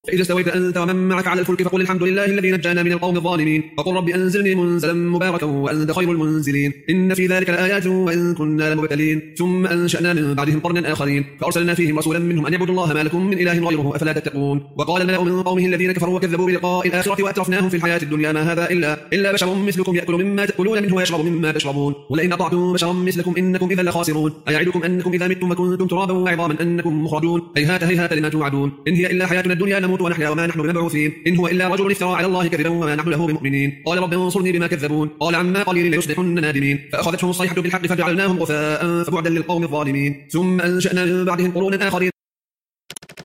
فإذا استويت أنت ومن معك على الفلك فقل الحمد لله الذي نجانا من القوم الظالمين وقل رب أنزلني منزلا مباركا وأنت خير المنزلين إن في ذلك لآيات وإن كنا لمبتلين ثم أنشأنا من بعدهم قرنا آخرين فأرسلنا فيهم رسولا منهم أن يعبدوا الله ما لكم من إله غيره أفلا تتقون وقال الملأ من قومه الذين كفروا وكذبوا بلقاء الآخرة وأترفناهم في الحياة الدنيا ما هذا إلا بشر مثلكم يأكل مما تأكلون منه ويشرب مما تشربون ولئن أطعتم بشرا مثلكم إنكم إذا لخاسرون أيعدكم أنكم إذا متم وكنتم ترابا وعظاما أنكم مخرجون هيهات هيهات لما توعدون إن هي إلا حياتنا الدنيا نموت ونحيا وما نحن بمبعوثين إن هو إلا رجل افترى على الله كذبا وما نحن له بمؤمنين قال رب انصرني بما كذبون قال عما قليل ليصبحن نادمين فأخذتهم الصيحة بالحق فجعلناهم غثاء فبعدا للقوم الظالمين ثم أنشأنا من بعدهم قرونا آخرين